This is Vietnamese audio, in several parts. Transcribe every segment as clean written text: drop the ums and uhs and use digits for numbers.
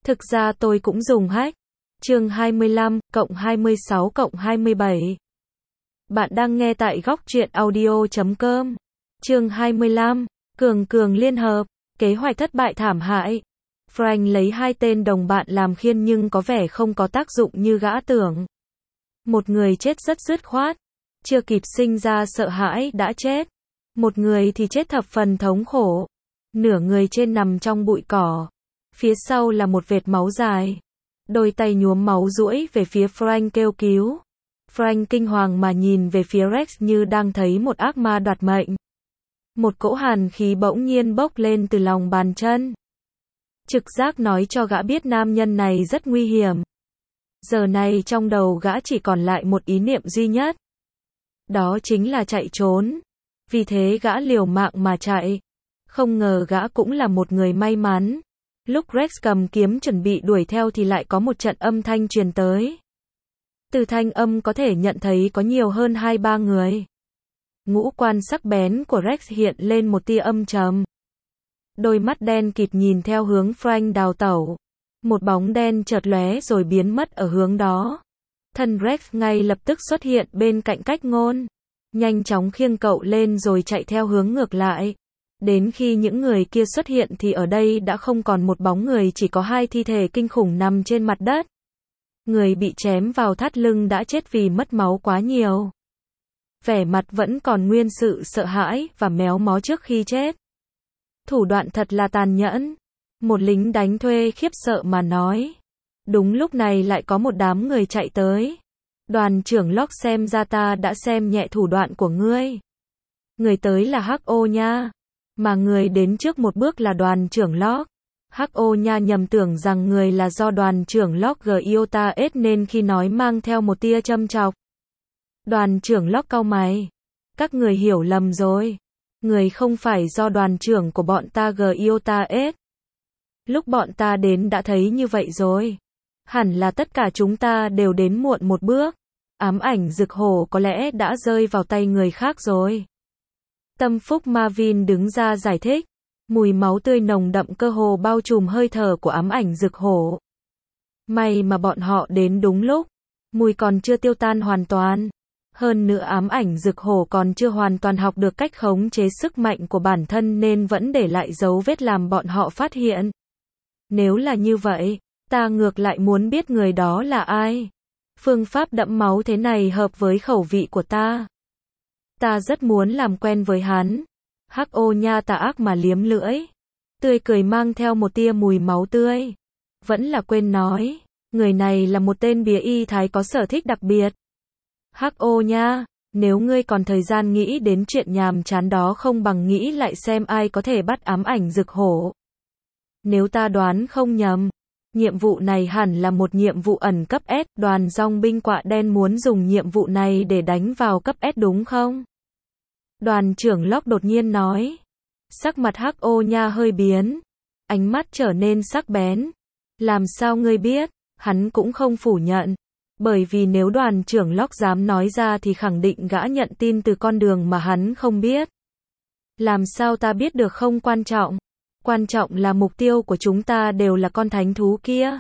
Thực ra tôi cũng dùng hack. Chương 25, cộng 26 cộng 27. Bạn đang nghe tại góc truyện audio.com. Chương 25, Cường liên hợp, kế hoạch thất bại thảm hại. Frank lấy hai tên đồng bạn làm khiên nhưng có vẻ không có tác dụng như gã tưởng. Một người chết rất dứt khoát, chưa kịp sinh ra sợ hãi đã chết. Một người thì chết thập phần thống khổ. Nửa người trên nằm trong bụi cỏ. Phía sau là một vệt máu dài. Đôi tay nhuốm máu duỗi về phía Frank kêu cứu. Frank kinh hoàng mà nhìn về phía Rex như đang thấy một ác ma đoạt mệnh. Một cỗ hàn khí bỗng nhiên bốc lên từ lòng bàn chân. Trực giác nói cho gã biết nam nhân này rất nguy hiểm. Giờ này trong đầu gã chỉ còn lại một ý niệm duy nhất. Đó chính là chạy trốn. Vì thế gã liều mạng mà chạy. Không ngờ gã cũng là một người may mắn. Lúc Rex cầm kiếm chuẩn bị đuổi theo thì lại có một trận âm thanh truyền tới. Từ thanh âm có thể nhận thấy có nhiều hơn 2-3 người. Ngũ quan sắc bén của Rex hiện lên một tia âm trầm. Đôi mắt đen kịt nhìn theo hướng Frank đào tẩu. Một bóng đen chợt lóe rồi biến mất ở hướng đó. Thân Rex ngay lập tức xuất hiện bên cạnh Cách Ngôn. Nhanh chóng khiêng cậu lên rồi chạy theo hướng ngược lại. Đến khi những người kia xuất hiện thì ở đây đã không còn một bóng người, chỉ có hai thi thể kinh khủng nằm trên mặt đất. Người bị chém vào thắt lưng đã chết vì mất máu quá nhiều. Vẻ mặt vẫn còn nguyên sự sợ hãi và méo mó trước khi chết. Thủ đoạn thật là tàn nhẫn. Một lính đánh thuê khiếp sợ mà nói. Đúng lúc này lại có một đám người chạy tới. Đoàn trưởng Locke, xem ra ta đã xem nhẹ thủ đoạn của ngươi. Người tới là H.O. nha. Mà người đến trước một bước là đoàn trưởng Locke. H.O. nha nhầm tưởng rằng người là do đoàn trưởng Locke Giota S nên khi nói mang theo một tia châm chọc. Đoàn trưởng Locke cau mày. Các người hiểu lầm rồi. Người không phải do đoàn trưởng của bọn ta Giota S. Lúc bọn ta đến đã thấy như vậy rồi. Hẳn là tất cả chúng ta đều đến muộn một bước. Ám ảnh rực hổ có lẽ đã rơi vào tay người khác rồi. Tâm phúc Marvin đứng ra giải thích. Mùi máu tươi nồng đậm cơ hồ bao trùm hơi thở của ám ảnh rực hổ. May mà bọn họ đến đúng lúc. Mùi còn chưa tiêu tan hoàn toàn. Hơn nữa ám ảnh rực hổ còn chưa hoàn toàn học được cách khống chế sức mạnh của bản thân nên vẫn để lại dấu vết làm bọn họ phát hiện. Nếu là như vậy, ta ngược lại muốn biết người đó là ai. Phương pháp đẫm máu thế này hợp với khẩu vị của ta. Ta rất muốn làm quen với hắn. H.O. nha tà ác mà liếm lưỡi. Tươi cười mang theo một tia mùi máu tươi. Vẫn là quên nói. Người này là một tên bìa y thái có sở thích đặc biệt. H.O. nha, nếu ngươi còn thời gian nghĩ đến chuyện nhàm chán đó không bằng nghĩ lại xem ai có thể bắt ám ảnh rực hổ. Nếu ta đoán không nhầm, nhiệm vụ này hẳn là một nhiệm vụ ẩn cấp S, đoàn dòng binh quạ đen muốn dùng nhiệm vụ này để đánh vào cấp S đúng không? Đoàn trưởng Locke đột nhiên nói. Sắc mặt H.O. nha hơi biến. Ánh mắt trở nên sắc bén. Làm sao ngươi biết? Hắn cũng không phủ nhận. Bởi vì nếu đoàn trưởng Locke dám nói ra thì khẳng định gã nhận tin từ con đường mà hắn không biết. Làm sao ta biết được không quan trọng. Quan trọng là mục tiêu của chúng ta đều là con thánh thú kia.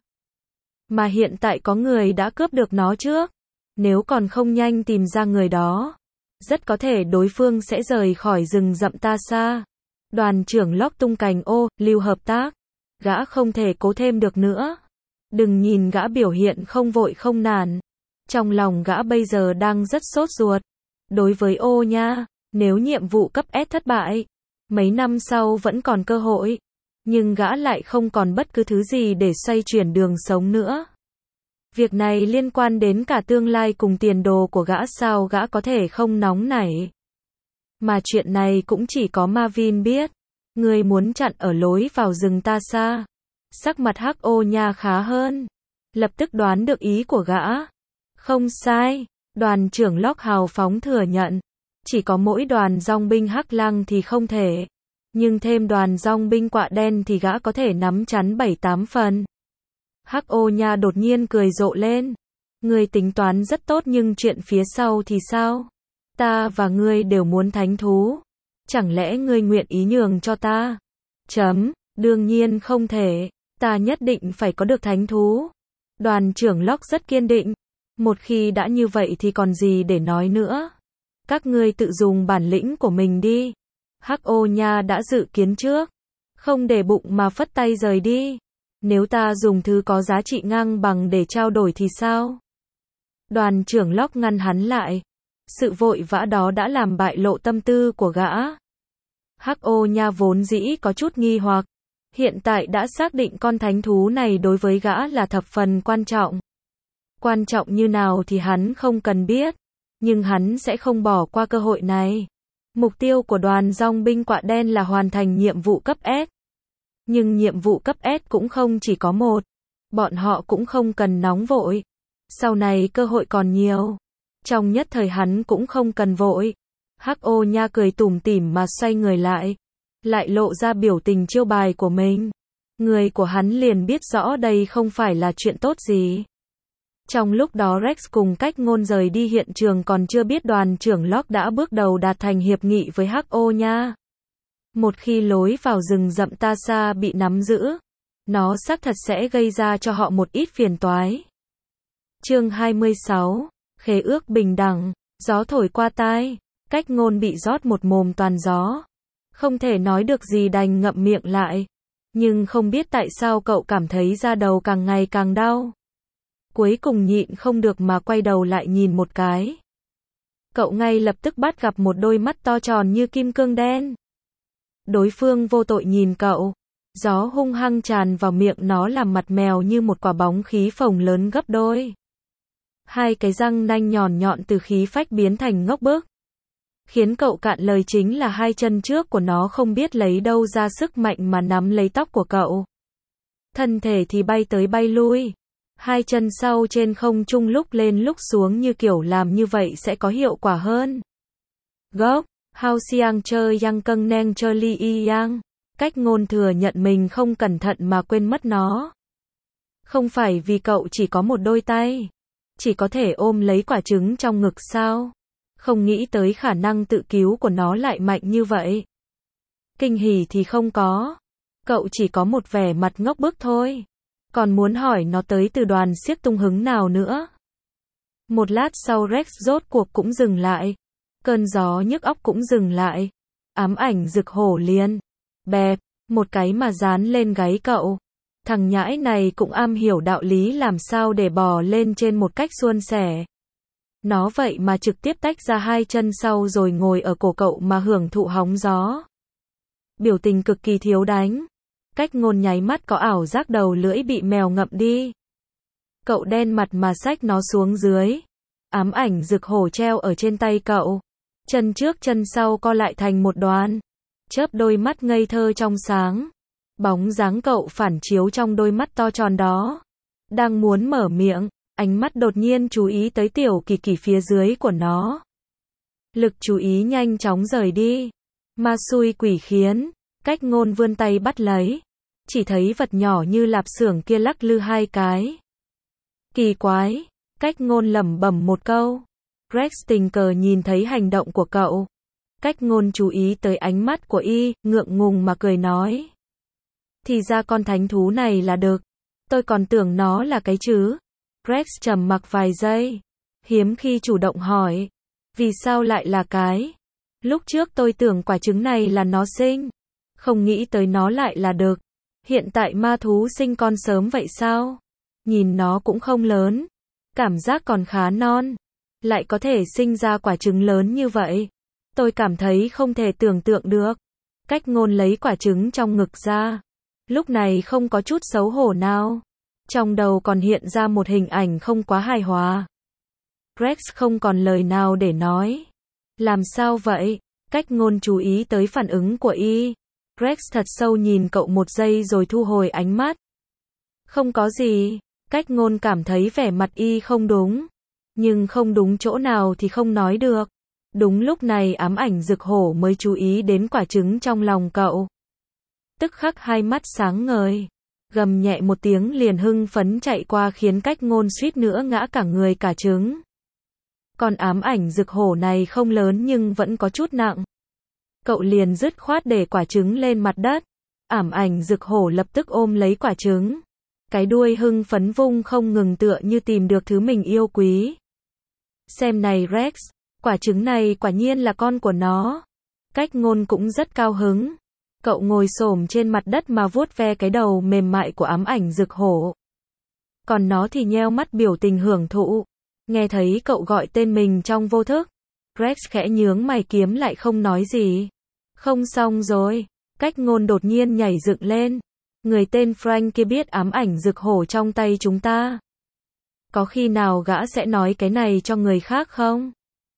Mà hiện tại có người đã cướp được nó trước. Nếu còn không nhanh tìm ra người đó, rất có thể đối phương sẽ rời khỏi rừng rậm ta xa. Đoàn trưởng Locke tung cành lưu hợp tác. Gã không thể cố thêm được nữa. Đừng nhìn gã biểu hiện không vội không nản. Trong lòng gã bây giờ đang rất sốt ruột. Đối với nha, nếu nhiệm vụ cấp S thất bại, mấy năm sau vẫn còn cơ hội. Nhưng gã lại không còn bất cứ thứ gì để xoay chuyển đường sống nữa. Việc này liên quan đến cả tương lai cùng tiền đồ của gã, sao gã có thể không nóng nảy. Mà chuyện này cũng chỉ có Marvin biết. Người muốn chặn ở lối vào rừng ta xa. Sắc mặt H.O. nha khá hơn. Lập tức đoán được ý của gã. Không sai, đoàn trưởng Locke hào phóng thừa nhận. Chỉ có mỗi đoàn dòng binh Hắc Lăng thì không thể. Nhưng thêm đoàn dòng binh quạ đen thì gã có thể nắm chắn 7-8 phần. H.O. nha đột nhiên cười rộ lên. Ngươi tính toán rất tốt nhưng chuyện phía sau thì sao? Ta và ngươi đều muốn thánh thú. Chẳng lẽ ngươi nguyện ý nhường cho ta? Đương nhiên không thể. Ta nhất định phải có được thánh thú. Đoàn trưởng Locke rất kiên định. Một khi đã như vậy thì còn gì để nói nữa. Các ngươi tự dùng bản lĩnh của mình đi. Hắc-ô nha đã dự kiến trước. Không để bụng mà phất tay rời đi. Nếu ta dùng thứ có giá trị ngang bằng để trao đổi thì sao? Đoàn trưởng Locke ngăn hắn lại. Sự vội vã đó đã làm bại lộ tâm tư của gã. Hắc-ô nha vốn dĩ có chút nghi hoặc. Hiện tại đã xác định con thánh thú này đối với gã là thập phần quan trọng. Quan trọng như nào thì hắn không cần biết. Nhưng hắn sẽ không bỏ qua cơ hội này. Mục tiêu của đoàn dòng binh quạ đen là hoàn thành nhiệm vụ cấp S. Nhưng nhiệm vụ cấp S cũng không chỉ có một. Bọn họ cũng không cần nóng vội. Sau này cơ hội còn nhiều. Trong nhất thời hắn cũng không cần vội. Hắc-ô nha cười tủm tỉm mà xoay người lại. Lại lộ ra biểu tình chiêu bài của mình. Người của hắn liền biết rõ đây không phải là chuyện tốt gì. Trong lúc đó Rex cùng Cách Ngôn rời đi hiện trường còn chưa biết đoàn trưởng Locke đã bước đầu đạt thành hiệp nghị với Hắc-ô nha. Một khi lối vào rừng rậm Tasa bị nắm giữ, nó xác thật sẽ gây ra cho họ một ít phiền toái. Chương 26, Khế ước bình đẳng, gió thổi qua tai, Cách Ngôn bị rót một mồm toàn gió. Không thể nói được gì đành ngậm miệng lại. Nhưng không biết tại sao cậu cảm thấy da đầu càng ngày càng đau. Cuối cùng nhịn không được mà quay đầu lại nhìn một cái. Cậu ngay lập tức bắt gặp một đôi mắt to tròn như kim cương đen. Đối phương vô tội nhìn cậu. Gió hung hăng tràn vào miệng nó làm mặt mèo như một quả bóng khí phồng lớn gấp đôi. Hai cái răng nanh nhọn nhọn từ khí phách biến thành ngốc bức. Khiến cậu cạn lời chính là hai chân trước của nó không biết lấy đâu ra sức mạnh mà nắm lấy tóc của cậu. Thân thể thì bay tới bay lui. Hai chân sau trên không trung lúc lên lúc xuống như kiểu làm như vậy sẽ có hiệu quả hơn. Gốc, Hao Xiang chơi yang câng neng chơi li y yang. Cách Ngôn thừa nhận mình không cẩn thận mà quên mất nó. Không phải vì cậu chỉ có một đôi tay. Chỉ có thể ôm lấy quả trứng trong ngực sao? Không nghĩ tới khả năng tự cứu của nó lại mạnh như vậy. Kinh hỉ thì không có. Cậu chỉ có một vẻ mặt ngốc bức thôi. Còn muốn hỏi nó tới từ đoàn xiếc tung hứng nào nữa. Một lát sau Rex rốt cuộc cũng dừng lại. Cơn gió nhức óc cũng dừng lại. Ám ảnh rực hổ liền. Bẹp, một cái mà dán lên gáy cậu. Thằng nhãi này cũng am hiểu đạo lý làm sao để bò lên trên một cách suôn sẻ. Nó vậy mà trực tiếp tách ra hai chân sau rồi ngồi ở cổ cậu mà hưởng thụ hóng gió. Biểu tình cực kỳ thiếu đánh. Cách Ngôn nháy mắt có ảo giác đầu lưỡi bị mèo ngậm đi. Cậu đen mặt mà xách nó xuống dưới. Ám ảnh rực hổ treo ở trên tay cậu. Chân trước chân sau co lại thành một đoàn. Chớp đôi mắt ngây thơ trong sáng. Bóng dáng cậu phản chiếu trong đôi mắt to tròn đó. Đang muốn mở miệng, ánh mắt đột nhiên chú ý tới tiểu kỳ kỳ phía dưới của nó. Lực chú ý nhanh chóng rời đi. Ma xui quỷ khiến. Cách Ngôn vươn tay bắt lấy. Chỉ thấy vật nhỏ như lạp xưởng kia lắc lư hai cái. Kỳ quái. Cách Ngôn lẩm bẩm một câu. Rex tình cờ nhìn thấy hành động của cậu. Cách Ngôn chú ý tới ánh mắt của y, ngượng ngùng mà cười nói. Thì ra con thánh thú này là đực. Tôi còn tưởng nó là cái chứ. Rex trầm mặc vài giây. Hiếm khi chủ động hỏi. Vì sao lại là cái? Lúc trước tôi tưởng quả trứng này là nó sinh. Không nghĩ tới nó lại là đực. Hiện tại ma thú sinh con sớm vậy sao? Nhìn nó cũng không lớn. Cảm giác còn khá non. Lại có thể sinh ra quả trứng lớn như vậy. Tôi cảm thấy không thể tưởng tượng được. Cách Ngôn lấy quả trứng trong ngực ra. Lúc này không có chút xấu hổ nào. Trong đầu còn hiện ra một hình ảnh không quá hài hòa. Rex không còn lời nào để nói. Làm sao vậy? Cách Ngôn chú ý tới phản ứng của y. Rex thật sâu nhìn cậu một giây rồi thu hồi ánh mắt. Không có gì. Cách Ngôn cảm thấy vẻ mặt y không đúng. Nhưng không đúng chỗ nào thì không nói được. Đúng lúc này ám ảnh rực hổ mới chú ý đến quả trứng trong lòng cậu. Tức khắc hai mắt sáng ngời. Gầm nhẹ một tiếng liền hưng phấn chạy qua khiến Cách Ngôn suýt nữa ngã cả người cả trứng. Còn ám ảnh rực hổ này không lớn nhưng vẫn có chút nặng. Cậu liền dứt khoát để quả trứng lên mặt đất. Ảm ảnh rực hổ lập tức ôm lấy quả trứng. Cái đuôi hưng phấn vung không ngừng tựa như tìm được thứ mình yêu quý. Xem này Rex, quả trứng này quả nhiên là con của nó. Cách ngôn cũng rất cao hứng. Cậu ngồi xổm trên mặt đất mà vuốt ve cái đầu mềm mại của ám ảnh rực hổ. Còn nó thì nheo mắt biểu tình hưởng thụ. Nghe thấy cậu gọi tên mình trong vô thức. Rex khẽ nhướng mày kiếm lại không nói gì. Không xong rồi. Cách ngôn đột nhiên nhảy dựng lên. Người tên Frank kia biết ám ảnh rực hổ trong tay chúng ta. Có khi nào gã sẽ nói cái này cho người khác không?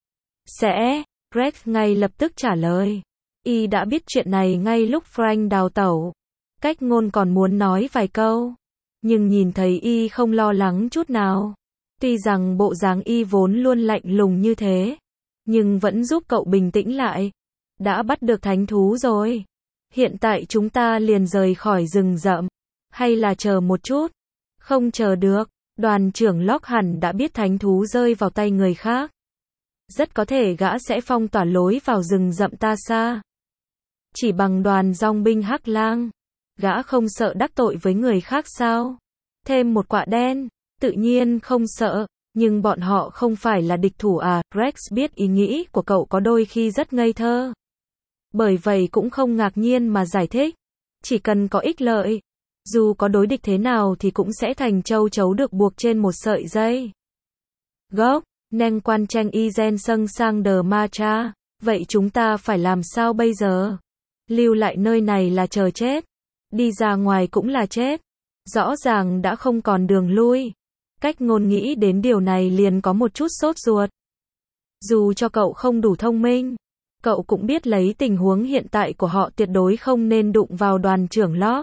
Sẽ. Rex ngay lập tức trả lời. Y đã biết chuyện này ngay lúc Frank đào tẩu. Cách ngôn còn muốn nói vài câu. Nhưng nhìn thấy Y không lo lắng chút nào. Tuy rằng bộ dáng Y vốn luôn lạnh lùng như thế. Nhưng vẫn giúp cậu bình tĩnh lại. Đã bắt được thánh thú rồi. Hiện tại chúng ta liền rời khỏi rừng rậm. Hay là chờ một chút? Không chờ được. Đoàn trưởng Locke hẳn đã biết thánh thú rơi vào tay người khác. Rất có thể gã sẽ phong tỏa lối vào rừng rậm ta xa. Chỉ bằng đoàn dòng binh Hắc Lang. Gã không sợ đắc tội với người khác sao? Thêm một quạ đen. Tự nhiên không sợ. Nhưng bọn họ không phải là địch thủ à? Rex biết ý nghĩ của cậu có đôi khi rất ngây thơ. Bởi vậy cũng không ngạc nhiên mà giải thích. Chỉ cần có ích lợi. Dù có đối địch thế nào thì cũng sẽ thành châu chấu được buộc trên một sợi dây. Gốc, neng quan tranh y gen sâng sang đờ ma cha. Vậy chúng ta phải làm sao bây giờ? Lưu lại nơi này là chờ chết. Đi ra ngoài cũng là chết. Rõ ràng đã không còn đường lui. Cách ngôn nghĩ đến điều này liền có một chút sốt ruột. Dù cho cậu không đủ thông minh. Cậu cũng biết lấy tình huống hiện tại của họ tuyệt đối không nên đụng vào đoàn trưởng Locke.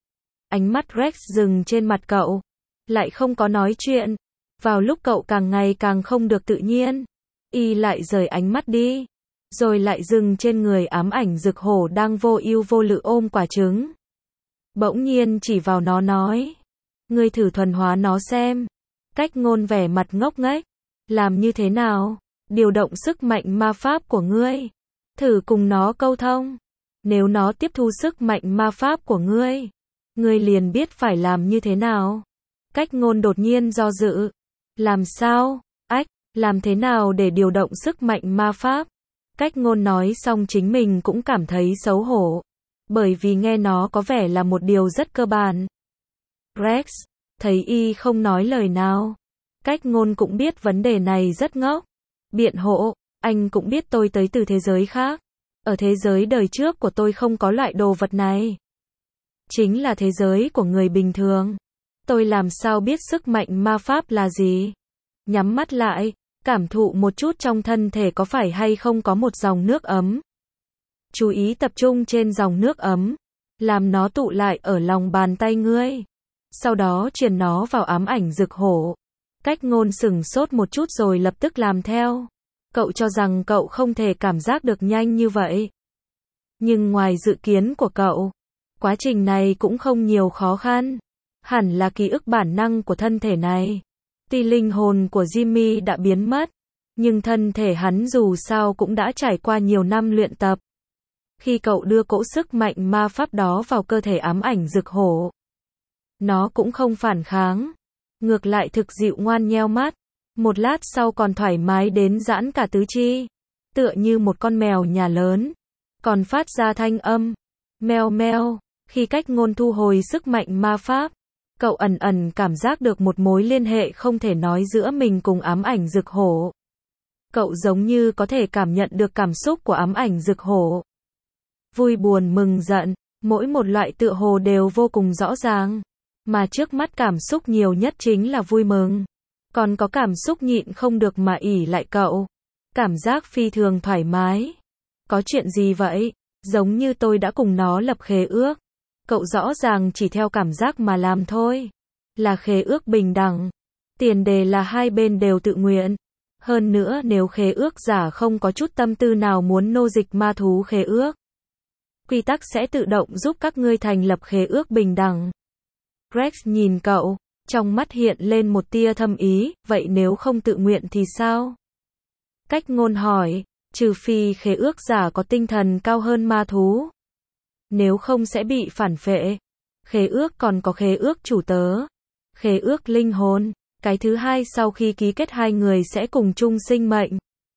Ánh mắt Rex dừng trên mặt cậu. Lại không có nói chuyện. Vào lúc cậu càng ngày càng không được tự nhiên. Y lại rời ánh mắt đi. Rồi lại dừng trên người ám ảnh rực hổ đang vô ưu vô lự ôm quả trứng. Bỗng nhiên chỉ vào nó nói. Ngươi thử thuần hóa nó xem. Cách ngôn vẻ mặt ngốc nghếch. Làm như thế nào? Điều động sức mạnh ma pháp của ngươi. Thử cùng nó câu thông. Nếu nó tiếp thu sức mạnh ma pháp của ngươi. Ngươi liền biết phải làm như thế nào. Cách ngôn đột nhiên do dự. Làm sao? Ách, làm thế nào để điều động sức mạnh ma pháp? Cách ngôn nói xong chính mình cũng cảm thấy xấu hổ. Bởi vì nghe nó có vẻ là một điều rất cơ bản. Rex, thấy Y không nói lời nào. Cách ngôn cũng biết vấn đề này rất ngốc. Biện hộ, anh cũng biết tôi tới từ thế giới khác. Ở thế giới đời trước của tôi không có loại đồ vật này. Chính là thế giới của người bình thường. Tôi làm sao biết sức mạnh ma pháp là gì? Nhắm mắt lại, cảm thụ một chút trong thân thể có phải hay không có một dòng nước ấm. Chú ý tập trung trên dòng nước ấm. Làm nó tụ lại ở lòng bàn tay ngươi. Sau đó truyền nó vào ám ảnh rực hổ. Cách ngôn sửng sốt một chút rồi lập tức làm theo. Cậu cho rằng cậu không thể cảm giác được nhanh như vậy. Nhưng ngoài dự kiến của cậu, quá trình này cũng không nhiều khó khăn. Hẳn là ký ức bản năng của thân thể này. Tuy linh hồn của Jimmy đã biến mất, nhưng thân thể hắn dù sao cũng đã trải qua nhiều năm luyện tập. Khi cậu đưa cỗ sức mạnh ma pháp đó vào cơ thể ám ảnh rực hổ, nó cũng không phản kháng. Ngược lại thực dịu ngoan nheo mắt. Một lát sau còn thoải mái đến giãn cả tứ chi. Tựa như một con mèo nhà lớn. Còn phát ra thanh âm. Meo meo. Khi cách ngôn thu hồi sức mạnh ma pháp. Cậu ẩn ẩn cảm giác được một mối liên hệ không thể nói giữa mình cùng ám ảnh rực hổ. Cậu giống như có thể cảm nhận được cảm xúc của ám ảnh rực hổ. Vui buồn mừng giận. Mỗi một loại tựa hồ đều vô cùng rõ ràng. Mà trước mắt cảm xúc nhiều nhất chính là vui mừng. Còn có cảm xúc nhịn không được mà ỉ lại cậu. Cảm giác phi thường thoải mái. Có chuyện gì vậy? Giống như tôi đã cùng nó lập khế ước. Cậu rõ ràng chỉ theo cảm giác mà làm thôi. Là khế ước bình đẳng. Tiền đề là hai bên đều tự nguyện. Hơn nữa nếu khế ước giả không có chút tâm tư nào muốn nô dịch ma thú khế ước. Quy tắc sẽ tự động giúp các ngươi thành lập khế ước bình đẳng. Rex nhìn cậu, trong mắt hiện lên một tia thâm ý, vậy nếu không tự nguyện thì sao? Cách ngôn hỏi, trừ phi khế ước giả có tinh thần cao hơn ma thú. nếu không sẽ bị phản phệ. Khế ước còn có khế ước chủ tớ, khế ước linh hồn. Cái thứ hai sau khi ký kết hai người sẽ cùng chung sinh mệnh.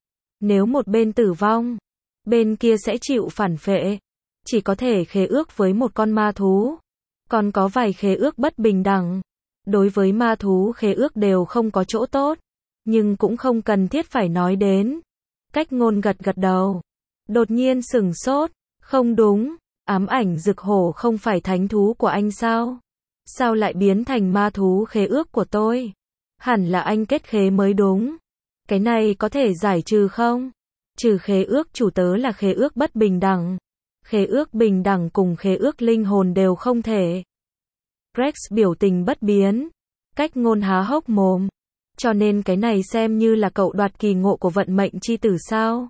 Nếu một bên tử vong, bên kia sẽ chịu phản phệ. Chỉ có thể khế ước với một con ma thú. Còn có vài khế ước bất bình đẳng. Đối với ma thú khế ước đều không có chỗ tốt. Nhưng cũng không cần thiết phải nói đến. Cách ngôn gật gật đầu. Đột nhiên sửng sốt. Không đúng, ám ảnh rực hổ không phải thánh thú của anh sao? Sao lại biến thành ma thú khế ước của tôi? Hẳn là anh kết khế mới đúng. Cái này có thể giải trừ không? Trừ khế ước chủ tớ là khế ước bất bình đẳng. Khế ước bình đẳng cùng khế ước linh hồn đều không thể. Rex biểu tình bất biến. Cách ngôn há hốc mồm. Cho nên cái này xem như là cậu đoạt kỳ ngộ của vận mệnh chi tử sao?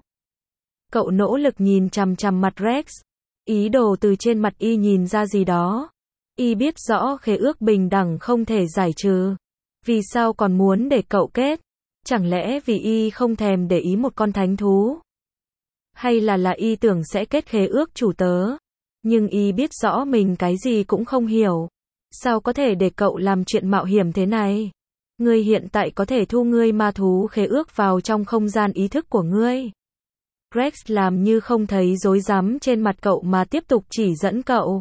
Cậu nỗ lực nhìn chằm chằm mặt Rex. Ý đồ từ trên mặt y nhìn ra gì đó. Y biết rõ khế ước bình đẳng không thể giải trừ. Vì sao còn muốn để cậu kết? Chẳng lẽ vì y không thèm để ý một con thánh thú? Hay là y tưởng sẽ kết khế ước chủ tớ? Nhưng y biết rõ mình cái gì cũng không hiểu. Sao có thể để cậu làm chuyện mạo hiểm thế này? Ngươi hiện tại có thể thu ngươi ma thú khế ước vào trong không gian ý thức của ngươi. Rex làm như không thấy rối rắm trên mặt cậu mà tiếp tục chỉ dẫn cậu.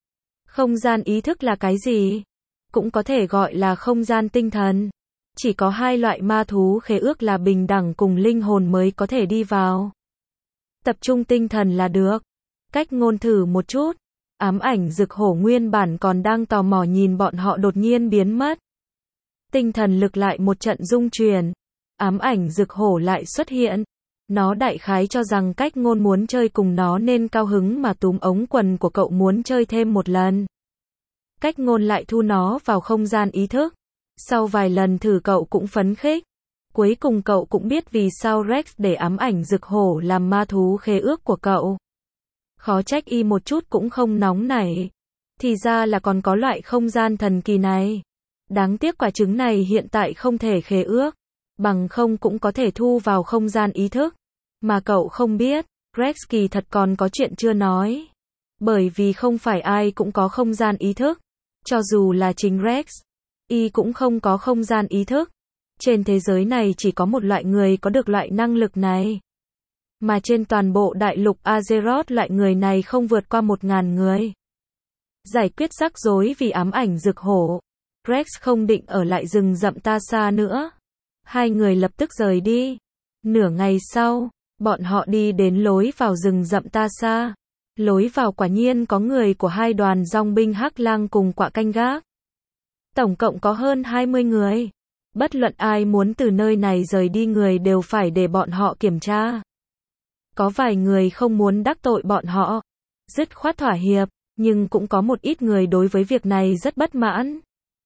Không gian ý thức là cái gì? Cũng có thể gọi là không gian tinh thần. Chỉ có hai loại ma thú khế ước là bình đẳng cùng linh hồn mới có thể đi vào. Tập trung tinh thần là được. Cách ngôn thử một chút. Ám ảnh rực hổ nguyên bản còn đang tò mò nhìn bọn họ đột nhiên biến mất. Tinh thần lực lại một trận rung chuyển. Ám ảnh rực hổ lại xuất hiện. Nó đại khái cho rằng cách ngôn muốn chơi cùng nó nên cao hứng mà túm ống quần của cậu muốn chơi thêm một lần. Cách ngôn lại thu nó vào không gian ý thức. Sau vài lần thử cậu cũng phấn khích. Cuối cùng cậu cũng biết vì sao Rex để ám ảnh rực hổ làm ma thú khế ước của cậu. Khó trách y một chút cũng không nóng nảy. Thì ra là còn có loại không gian thần kỳ này. Đáng tiếc quả trứng này hiện tại không thể khế ước. Bằng không cũng có thể thu vào không gian ý thức. Mà cậu không biết, Rex kỳ thật còn có chuyện chưa nói. Bởi vì không phải ai cũng có không gian ý thức. Cho dù là chính Rex, y cũng không có không gian ý thức. Trên thế giới này chỉ có một loại người có được loại năng lực này. Mà trên toàn bộ đại lục Azeroth loại người này không vượt qua 1000 người. Giải quyết rắc rối vì ám ảnh rực hổ. Rex không định ở lại rừng rậm Ta Xa nữa. Hai người lập tức rời đi. Nửa ngày sau, bọn họ đi đến lối vào rừng rậm Ta Xa. Lối vào quả nhiên có người của hai đoàn dòng binh Hắc Lang cùng quạ canh gác. Tổng cộng có hơn 20 người. Bất luận ai muốn từ nơi này rời đi người đều phải để bọn họ kiểm tra. Có vài người không muốn đắc tội bọn họ, dứt khoát thỏa hiệp, nhưng cũng có một ít người đối với việc này rất bất mãn.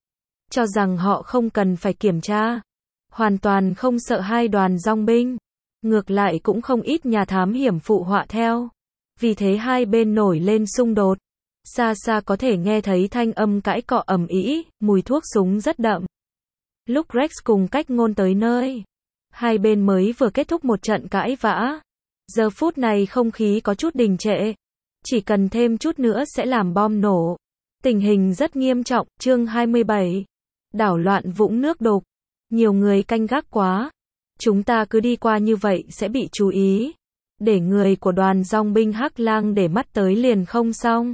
Cho rằng họ không cần phải kiểm tra. Hoàn toàn không sợ hai đoàn dòng binh. Ngược lại cũng không ít nhà thám hiểm phụ họa theo. Vì thế hai bên nổi lên xung đột. Xa xa có thể nghe thấy thanh âm cãi cọ ầm ĩ, mùi thuốc súng rất đậm. Lúc Rex cùng cách ngôn tới nơi, hai bên mới vừa kết thúc một trận cãi vã. Giờ phút này không khí có chút đình trệ. Chỉ cần thêm chút nữa sẽ làm bom nổ. Tình hình rất nghiêm trọng. Chương 27. Đảo loạn vũng nước đục. Nhiều người canh gác quá. Chúng ta cứ đi qua như vậy sẽ bị chú ý. Để người của đoàn dòng binh Hắc Lang để mắt tới liền không xong.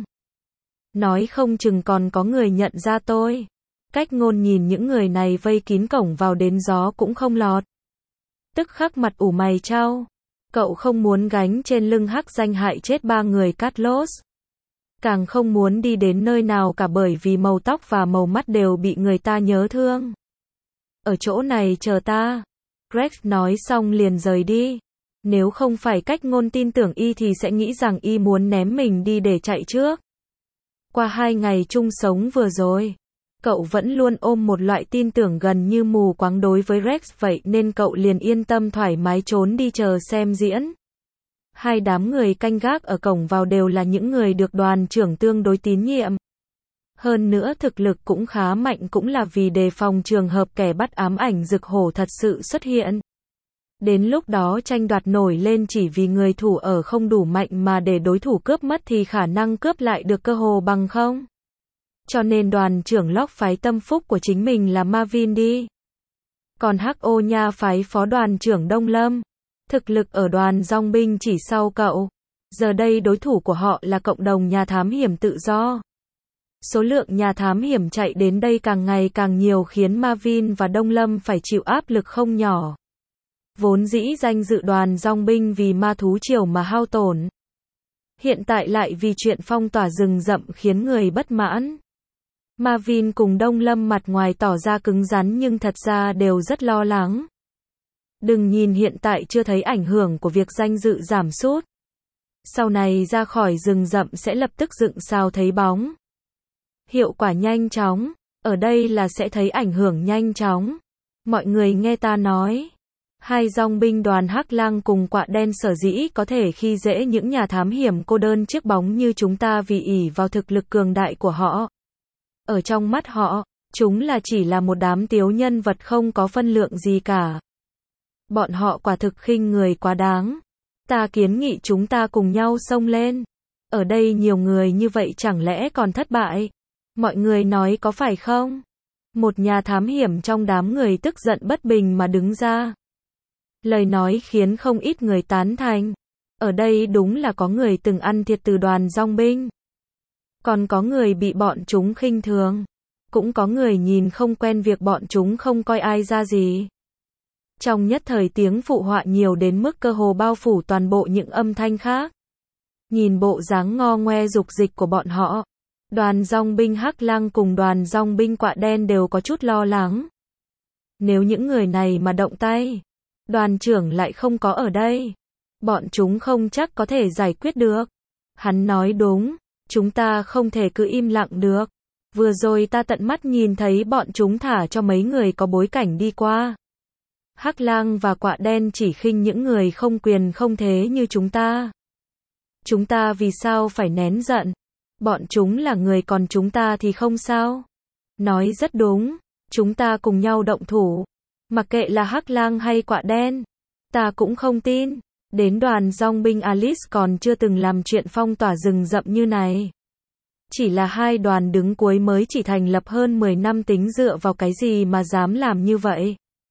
Nói không chừng còn có người nhận ra tôi. Cách ngôn nhìn những người này vây kín cổng vào đến gió cũng không lọt. Tức khắc mặt ủ mày chau. Cậu không muốn gánh trên lưng Hắc Danh hại chết 3 người Catlos. Càng không muốn đi đến nơi nào cả bởi vì màu tóc và màu mắt đều bị người ta nhớ thương. Ở chỗ này chờ ta. Rex nói xong liền rời đi. Nếu không phải cách ngôn tin tưởng y thì sẽ nghĩ rằng y muốn ném mình đi để chạy trước. Qua 2 ngày chung sống vừa rồi, cậu vẫn luôn ôm một loại tin tưởng gần như mù quáng đối với Rex vậy nên cậu liền yên tâm thoải mái trốn đi chờ xem diễn. Hai đám người canh gác ở cổng vào đều là những người được đoàn trưởng tương đối tín nhiệm. Hơn nữa thực lực cũng khá mạnh cũng là vì đề phòng trường hợp kẻ bắt ám ảnh rực hổ thật sự xuất hiện. Đến lúc đó tranh đoạt nổi lên chỉ vì người thủ ở không đủ mạnh mà để đối thủ cướp mất thì khả năng cướp lại được cơ hồ bằng không. Cho nên đoàn trưởng Locke phái tâm phúc của chính mình là Marvin đi. Còn H.O. Nha phái phó đoàn trưởng Đông Lâm. Thực lực ở đoàn dòng binh chỉ sau cậu. Giờ đây đối thủ của họ là cộng đồng nhà thám hiểm tự do. Số lượng nhà thám hiểm chạy đến đây càng ngày càng nhiều khiến Marvin và Đông Lâm phải chịu áp lực không nhỏ. Vốn dĩ danh dự đoàn dòng binh vì ma thú triều mà hao tổn. Hiện tại lại vì chuyện phong tỏa rừng rậm khiến người bất mãn. Marvin cùng Đông Lâm mặt ngoài tỏ ra cứng rắn nhưng thật ra đều rất lo lắng. Đừng nhìn hiện tại chưa thấy ảnh hưởng của việc danh dự giảm sút. Sau này ra khỏi rừng rậm sẽ lập tức dựng sao thấy bóng. Hiệu quả nhanh chóng, ở đây là sẽ thấy ảnh hưởng nhanh chóng. Mọi người nghe ta nói. Hai dòng binh đoàn Hắc Lang cùng Quạ Đen sở dĩ có thể khi dễ những nhà thám hiểm cô đơn chiếc bóng như chúng ta vì ỷ vào thực lực cường đại của họ. Ở trong mắt họ, chúng chỉ là một đám tiếu nhân vật không có phân lượng gì cả. Bọn họ quả thực khinh người quá đáng. Ta kiến nghị chúng ta cùng nhau xông lên. Ở đây nhiều người như vậy chẳng lẽ còn thất bại? Mọi người nói có phải không? Một nhà thám hiểm trong đám người tức giận bất bình mà đứng ra. Lời nói khiến không ít người tán thành. Ở đây đúng là có người từng ăn thiệt từ đoàn dòng binh. Còn có người bị bọn chúng khinh thường. Cũng có người nhìn không quen việc bọn chúng không coi ai ra gì. Trong nhất thời tiếng phụ họa nhiều đến mức cơ hồ bao phủ toàn bộ những âm thanh khác. Nhìn bộ dáng ngo ngoe dục dịch của bọn họ, đoàn dòng binh Hắc Lang cùng đoàn dòng binh Quạ Đen đều có chút lo lắng. Nếu những người này mà động tay, đoàn trưởng lại không có ở đây, bọn chúng không chắc có thể giải quyết được. Hắn nói đúng, chúng ta không thể cứ im lặng được. Vừa rồi ta tận mắt nhìn thấy bọn chúng thả cho mấy người có bối cảnh đi qua. Hắc Lang và Quạ Đen chỉ khinh những người không quyền không thế như chúng ta. Chúng ta vì sao phải nén giận? Bọn chúng là người còn chúng ta thì không sao. Nói rất đúng, chúng ta cùng nhau động thủ. Mặc kệ là Hắc Lang hay Quạ Đen, ta cũng không tin. Đến đoàn dòng binh Alice còn chưa từng làm chuyện phong tỏa rừng rậm như này. Chỉ là hai đoàn đứng cuối mới chỉ thành lập hơn 10 năm tính dựa vào cái gì mà dám làm như vậy.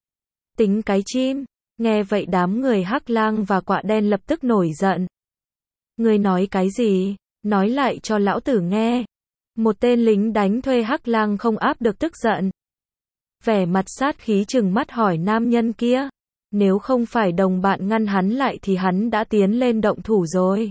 Tính cái chim. Nghe vậy đám người Hắc Lang và Quạ Đen lập tức nổi giận. Ngươi nói cái gì? Nói lại cho lão tử nghe. Một tên lính đánh thuê Hắc Lang không áp được tức giận. Vẻ mặt sát khí trừng mắt hỏi nam nhân kia. Nếu không phải đồng bạn ngăn hắn lại thì hắn đã tiến lên động thủ rồi.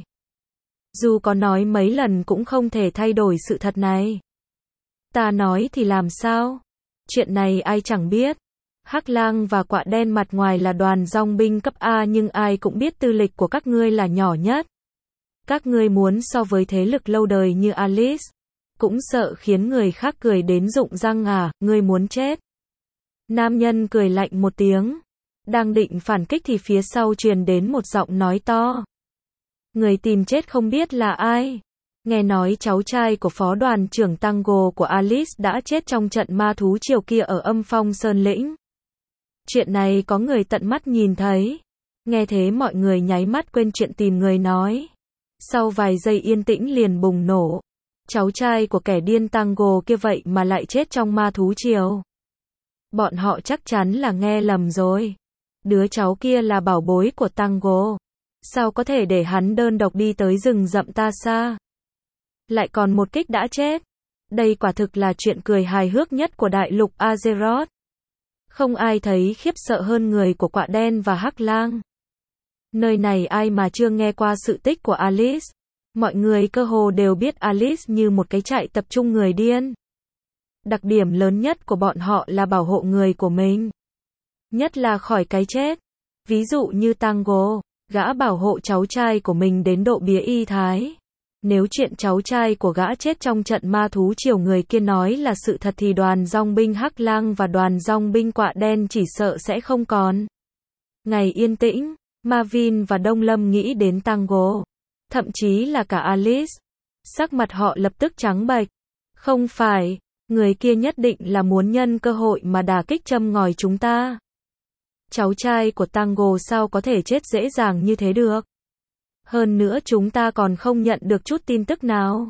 Dù có nói mấy lần cũng không thể thay đổi sự thật này. Ta nói thì làm sao? Chuyện này ai chẳng biết. Hắc Lang và Quạ Đen mặt ngoài là đoàn dòng binh cấp A nhưng ai cũng biết tư lịch của các ngươi là nhỏ nhất. Các ngươi muốn so với thế lực lâu đời như Alice, cũng sợ khiến người khác cười đến rụng răng à, ngươi muốn chết. Nam nhân cười lạnh một tiếng. Đang định phản kích thì phía sau truyền đến một giọng nói to. Người tìm chết không biết là ai. Nghe nói cháu trai của phó đoàn trưởng Tango của Alice đã chết trong trận ma thú triều kia ở Âm Phong Sơn Lĩnh. Chuyện này có người tận mắt nhìn thấy. Nghe thế mọi người nháy mắt quên chuyện tìm người nói. Sau vài giây yên tĩnh liền bùng nổ. Cháu trai của kẻ điên Tango kia vậy mà lại chết trong ma thú triều. Bọn họ chắc chắn là nghe lầm rồi. Đứa cháu kia là bảo bối của Tango. Sao có thể để hắn đơn độc đi tới rừng rậm ta xa? Lại còn một kích đã chết. Đây quả thực là chuyện cười hài hước nhất của đại lục Azeroth. Không ai thấy khiếp sợ hơn người của Quạ Đen và Hắc Lang. Nơi này ai mà chưa nghe qua sự tích của Alice. Mọi người cơ hồ đều biết Alice như một cái trại tập trung người điên. Đặc điểm lớn nhất của bọn họ là bảo hộ người của mình. Nhất là khỏi cái chết. Ví dụ như Tango, gã bảo hộ cháu trai của mình đến độ bía y thái. Nếu chuyện cháu trai của gã chết trong trận ma thú triều người kia nói là sự thật thì đoàn dòng binh Hắc Lang và đoàn dòng binh Quạ Đen chỉ sợ sẽ không còn. Ngày yên tĩnh, Marvin và Đông Lâm nghĩ đến Tango, thậm chí là cả Alice. Sắc mặt họ lập tức trắng bệch. Không phải, người kia nhất định là muốn nhân cơ hội mà đả kích châm ngòi chúng ta. Cháu trai của Tango sao có thể chết dễ dàng như thế được? Hơn nữa chúng ta còn không nhận được chút tin tức nào.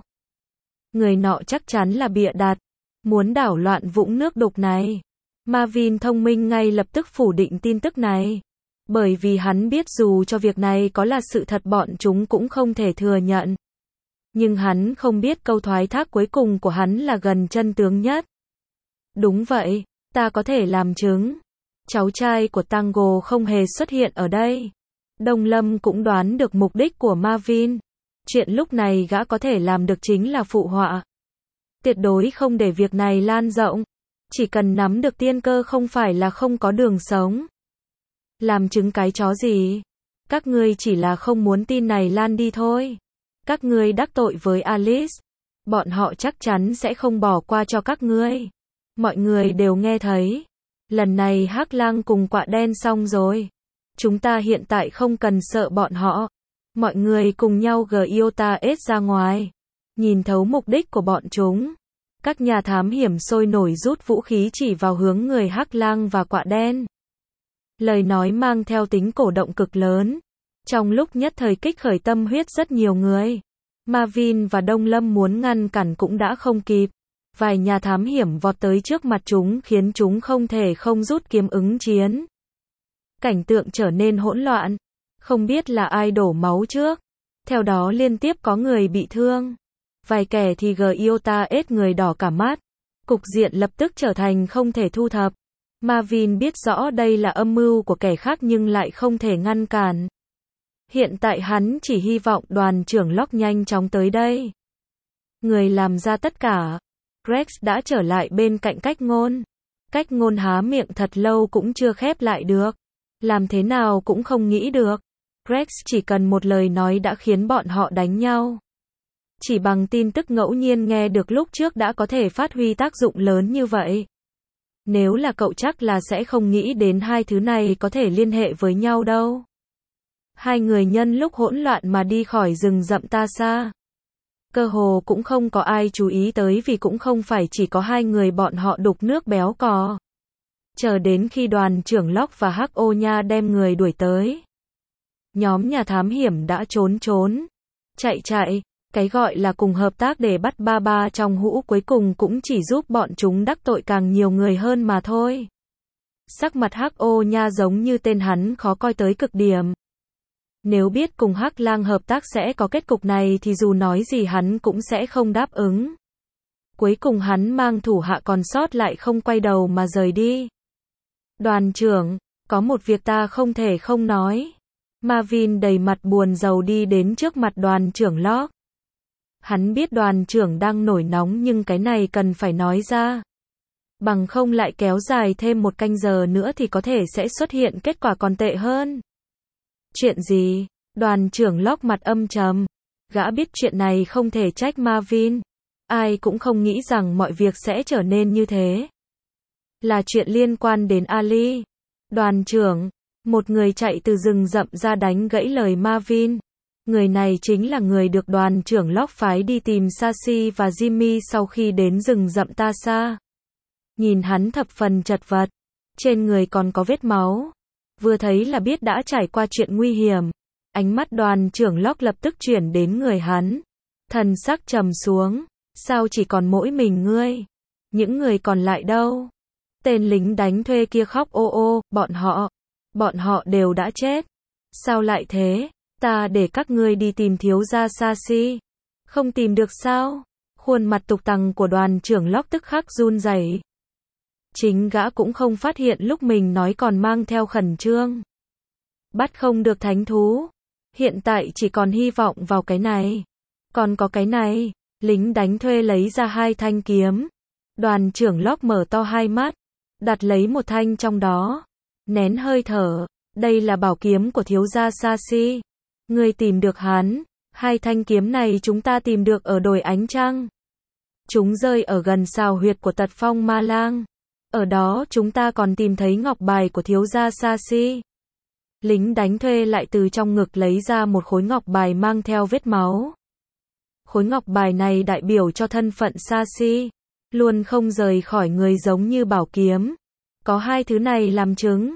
Người nọ chắc chắn là bịa đặt, muốn đảo loạn vũng nước đục này. Marvin thông minh ngay lập tức phủ định tin tức này. Bởi vì hắn biết dù cho việc này có là sự thật bọn chúng cũng không thể thừa nhận. Nhưng hắn không biết câu thoái thác cuối cùng của hắn là gần chân tướng nhất. Đúng vậy, ta có thể làm chứng. Cháu trai của Tango không hề xuất hiện ở đây. Đông Lâm cũng đoán được mục đích của Marvin. Chuyện lúc này gã có thể làm được chính là phụ họa. Tuyệt đối không để việc này lan rộng. Chỉ cần nắm được tiên cơ không phải là không có đường sống. Làm chứng cái chó gì? Các ngươi chỉ là không muốn tin này lan đi thôi. Các ngươi đắc tội với Alice. Bọn họ chắc chắn sẽ không bỏ qua cho các ngươi. Mọi người đều nghe thấy. Lần này Hắc Lang cùng Quạ Đen xong rồi. Chúng ta hiện tại không cần sợ bọn họ. Mọi người cùng nhau Giota-S ra ngoài. Nhìn thấu mục đích của bọn chúng. Các nhà thám hiểm sôi nổi rút vũ khí chỉ vào hướng người Hắc Lang và Quạ Đen. Lời nói mang theo tính cổ động cực lớn. Trong lúc nhất thời kích khởi tâm huyết rất nhiều người. Marvin và Đông Lâm muốn ngăn cản cũng đã không kịp. Vài nhà thám hiểm vọt tới trước mặt chúng khiến chúng không thể không rút kiếm ứng chiến. Cảnh tượng trở nên hỗn loạn. Không biết là ai đổ máu trước. Theo đó liên tiếp có người bị thương. Vài kẻ thì Giota-S người đỏ cả mắt. Cục diện lập tức trở thành không thể thu thập. Marvin biết rõ đây là âm mưu của kẻ khác nhưng lại không thể ngăn cản. Hiện tại hắn chỉ hy vọng đoàn trưởng Locke nhanh chóng tới đây. Người làm ra tất cả. Rex đã trở lại bên cạnh Cách Ngôn. Cách Ngôn há miệng thật lâu cũng chưa khép lại được. Làm thế nào cũng không nghĩ được. Rex chỉ cần một lời nói đã khiến bọn họ đánh nhau. Chỉ bằng tin tức ngẫu nhiên nghe được lúc trước đã có thể phát huy tác dụng lớn như vậy. Nếu là cậu chắc là sẽ không nghĩ đến hai thứ này có thể liên hệ với nhau đâu. Hai người nhân lúc hỗn loạn mà đi khỏi rừng rậm ta xa. Cơ hồ cũng không có ai chú ý tới vì cũng không phải chỉ có hai người bọn họ đục nước béo cò. Chờ đến khi đoàn trưởng Locke và Hắc Ô Nha đem người đuổi tới. Nhóm nhà thám hiểm đã trốn. Chạy. Cái gọi là cùng hợp tác để bắt ba trong hũ cuối cùng cũng chỉ giúp bọn chúng đắc tội càng nhiều người hơn mà thôi. Sắc mặt Hắc Ô Nha giống như tên hắn khó coi tới cực điểm. Nếu biết cùng Hắc Lang hợp tác sẽ có kết cục này thì dù nói gì hắn cũng sẽ không đáp ứng. Cuối cùng hắn mang thủ hạ còn sót lại không quay đầu mà rời đi. Đoàn trưởng, có một việc ta không thể không nói. Marvin đầy mặt buồn rầu đi đến trước mặt đoàn trưởng Locke. Hắn biết đoàn trưởng đang nổi nóng nhưng cái này cần phải nói ra. Bằng không lại kéo dài thêm một canh giờ nữa thì có thể sẽ xuất hiện kết quả còn tệ hơn. Chuyện gì? Đoàn trưởng Locke mặt âm trầm. Gã biết chuyện này không thể trách Marvin. Ai cũng không nghĩ rằng mọi việc sẽ trở nên như thế. Là chuyện liên quan đến Ali. Đoàn trưởng, một người chạy từ rừng rậm ra đánh gãy lời Marvin. Người này chính là người được đoàn trưởng Locke phái đi tìm Sashi và Jimmy sau khi đến rừng rậm Tasa. Nhìn hắn thập phần chật vật. Trên người còn có vết máu. Vừa thấy là biết đã trải qua chuyện nguy hiểm. Ánh mắt đoàn trưởng Locke lập tức chuyển đến người hắn. Thần sắc trầm xuống. Sao chỉ còn mỗi mình ngươi? Những người còn lại đâu? Tên lính đánh thuê kia khóc ô ô, bọn họ đều đã chết. Sao lại thế? Ta để các ngươi đi tìm thiếu gia Sashi. Không tìm được sao? Khuôn mặt tục tằng của đoàn trưởng Locke tức khắc run rẩy. Chính gã cũng không phát hiện lúc mình nói còn mang theo khẩn trương. Bắt không được thánh thú. Hiện tại chỉ còn hy vọng vào cái này. Còn có cái này. Lính đánh thuê lấy ra hai thanh kiếm. Đoàn trưởng Locke mở to hai mắt. Đặt lấy một thanh trong đó. Nén hơi thở. Đây là bảo kiếm của thiếu gia Sashi. Ngươi tìm được hắn. Hai thanh kiếm này chúng ta tìm được ở đồi ánh trăng. Chúng rơi ở gần sào huyệt của Tật Phong Ma Lang. Ở đó chúng ta còn tìm thấy ngọc bài của thiếu gia Sashi. Lính đánh thuê lại từ trong ngực lấy ra một khối ngọc bài mang theo vết máu. Khối ngọc bài này đại biểu cho thân phận Sashi. Luôn không rời khỏi người giống như bảo kiếm. Có hai thứ này làm chứng.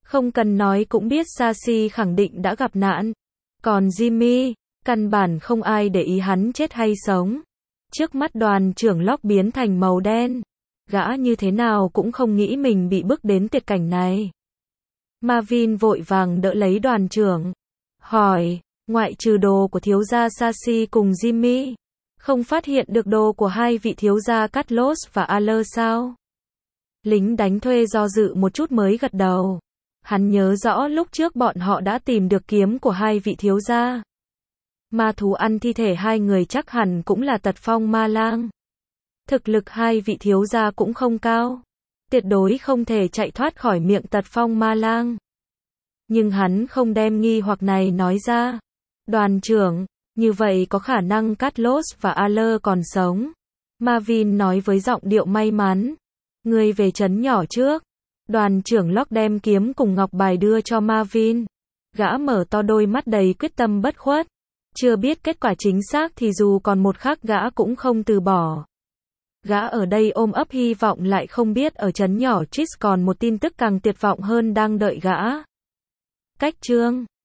Không cần nói cũng biết Sashi khẳng định đã gặp nạn. Còn Jimmy, căn bản không ai để ý hắn chết hay sống. Trước mắt đoàn trưởng Locke biến thành màu đen. Gã như thế nào cũng không nghĩ mình bị bức đến tuyệt cảnh này. Marvin vội vàng đỡ lấy đoàn trưởng. Hỏi, ngoại trừ đồ của thiếu gia Sashi cùng Jimmy, không phát hiện được đồ của hai vị thiếu gia Carlos và Aller sao? Lính đánh thuê do dự một chút mới gật đầu. Hắn nhớ rõ lúc trước bọn họ đã tìm được kiếm của hai vị thiếu gia. Ma thú ăn thi thể hai người chắc hẳn cũng là tật phong ma lang. Thực lực hai vị thiếu gia cũng không cao. Tuyệt đối không thể chạy thoát khỏi miệng tật phong ma lang. Nhưng hắn không đem nghi hoặc này nói ra. Đoàn trưởng, như vậy có khả năng Carlos và Aller còn sống. Marvin nói với giọng điệu may mắn. Ngươi về trấn nhỏ trước. Đoàn trưởng Locke đem kiếm cùng ngọc bài đưa cho Marvin. Gã mở to đôi mắt đầy quyết tâm bất khuất. Chưa biết kết quả chính xác thì dù còn một khắc gã cũng không từ bỏ. Gã ở đây ôm ấp hy vọng lại không biết ở trấn nhỏ Trix còn một tin tức càng tuyệt vọng hơn đang đợi gã. Cách chương